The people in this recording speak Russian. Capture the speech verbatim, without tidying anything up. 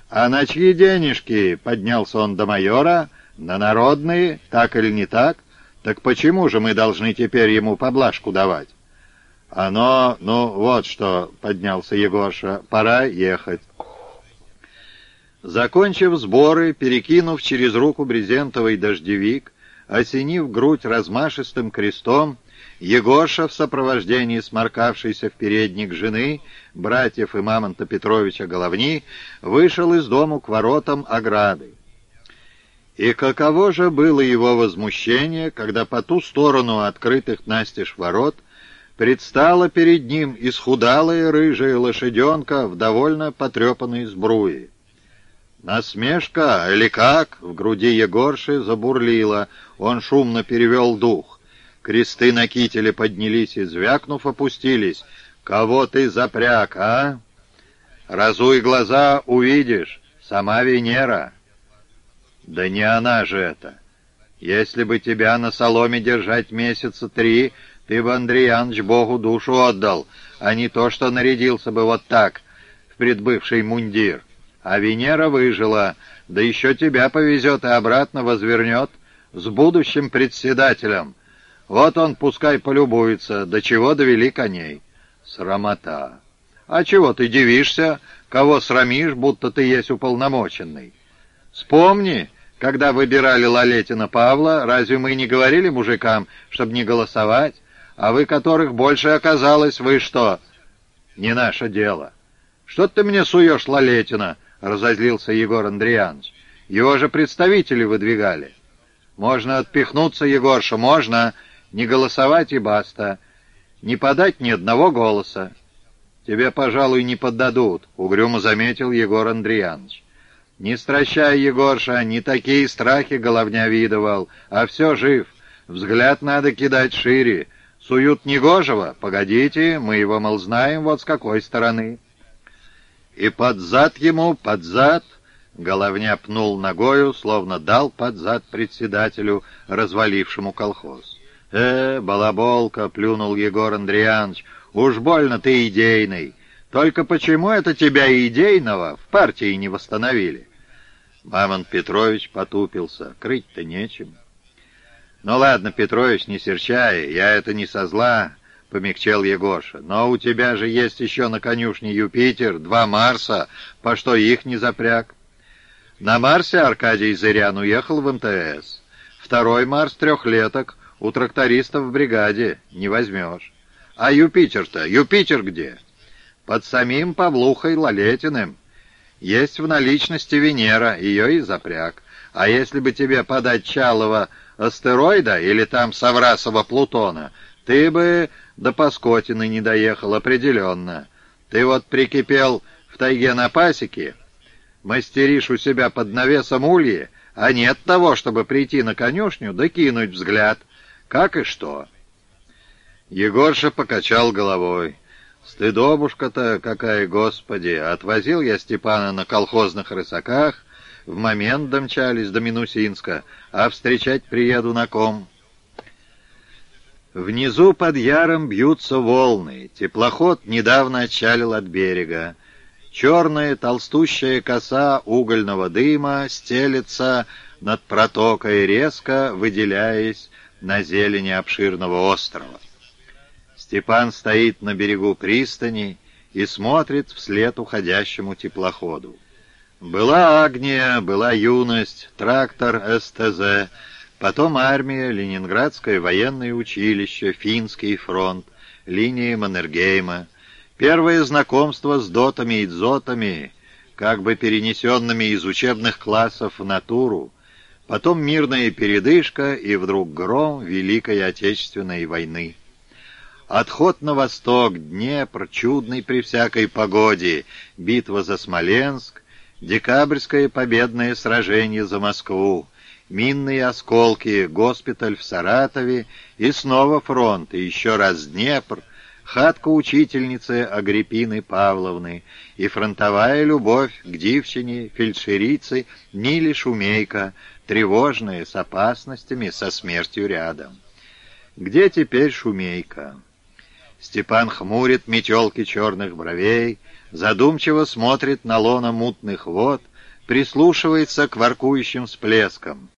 «А на чьи денежки?» — поднялся он до майора. «На народные, так или не так? Так почему же мы должны теперь ему поблажку давать?» «Оно, ну вот что», — поднялся Егорша, — «пора ехать». Закончив сборы, перекинув через руку брезентовый дождевик, осенив грудь размашистым крестом, Егорша в сопровождении сморкавшейся в передник жены, братьев и Мамонта Петровича Головни, вышел из дому к воротам ограды. И каково же было его возмущение, когда по ту сторону открытых настежь ворот предстала перед ним исхудалая рыжая лошаденка в довольно потрепанной сбруе. «Насмешка, или как?» — в груди Егорши забурлило. Он шумно перевел дух. Кресты на кителе поднялись и, звякнув, опустились. «Кого ты запряг, а?» «Разуй глаза, увидишь. Сама Венера». «Да не она же это. Если бы тебя на соломе держать месяца три, ты бы, Андрей Иванович, Богу душу отдал, а не то, что нарядился бы вот так, в предбывший мундир. А Венера выжила, да еще тебя повезет и обратно возвернет с будущим председателем. Вот он пускай полюбуется, до чего довели коней». «Срамота! А чего ты дивишься, кого срамишь, будто ты есть уполномоченный? Вспомни, когда выбирали Лалетина Павла, разве мы не говорили мужикам, чтобы не голосовать? А вы, которых больше оказалось, вы что? Не наше дело. Что ты мне суешь Лалетина?» — разозлился Егор Андреянович. «Его же представители выдвигали». «Можно отпихнуться, Егорша, можно. Не голосовать и баста. Не подать ни одного голоса». «Тебе, пожалуй, не поддадут», — угрюмо заметил Егор Андреянович. «Не стращай, Егорша, не такие страхи Головня видывал, а все жив. Взгляд надо кидать шире. Суют негожего? Погодите, мы его, мол, знаем вот с какой стороны». И под зад ему, под зад, Головня пнул ногою, словно дал под зад председателю, развалившему колхоз. «Э, балаболка!» — плюнул Егор Андреянович. «Уж больно ты идейный. Только почему это тебя идейного в партии не восстановили?» Мамонт Петрович потупился. Крыть-то нечем. «Ну ладно, Петрович, не серчай, я это не со зла», — помягчел Егорша. «Но у тебя же есть еще на конюшне Юпитер, два Марса, по что их не запряг?» «На Марсе Аркадий Зырян уехал в эм тэ эс. Второй Марс трехлеток, у трактористов в бригаде, не возьмешь. А Юпитер-то, Юпитер где?» «Под самим Павлухой Лалетиным. Есть в наличности Венера, ее и запряг. А если бы тебе подать Чалова астероида или там Саврасова Плутона, ты бы до Паскотины не доехал определенно. Ты вот прикипел в тайге на пасеке, мастеришь у себя под навесом ульи, а нет того, чтобы прийти на конюшню да кинуть взгляд. Как и что?» Егорша покачал головой. «Стыдобушка-то какая, Господи! Отвозил я Степана на колхозных рысаках, в момент домчались до Минусинска, а встречать приеду на ком?» Внизу под Яром бьются волны. Теплоход недавно отчалил от берега. Черная толстущая коса угольного дыма стелется над протокой, резко выделяясь на зелени обширного острова. Степан стоит на берегу пристани и смотрит вслед уходящему теплоходу. Была Агния, была юность, трактор эс тэ зэ, потом армия, Ленинградское военное училище, Финский фронт, линии Маннергейма, первое знакомство с дотами и дзотами, как бы перенесенными из учебных классов в натуру, потом мирная передышка и вдруг гром Великой Отечественной войны. Отход на восток, Днепр, чудный при всякой погоде, битва за Смоленск, декабрьское победное сражение за Москву, минные осколки, госпиталь в Саратове и снова фронт, и еще раз Днепр, хатка учительницы Агриппины Павловны и фронтовая любовь к девчине, фельдшерице Ниле Шумейко, тревожная, с опасностями, со смертью рядом. Где теперь Шумейко? Степан хмурит метелки черных бровей, задумчиво смотрит на лоно мутных вод, прислушивается к воркующим всплескам.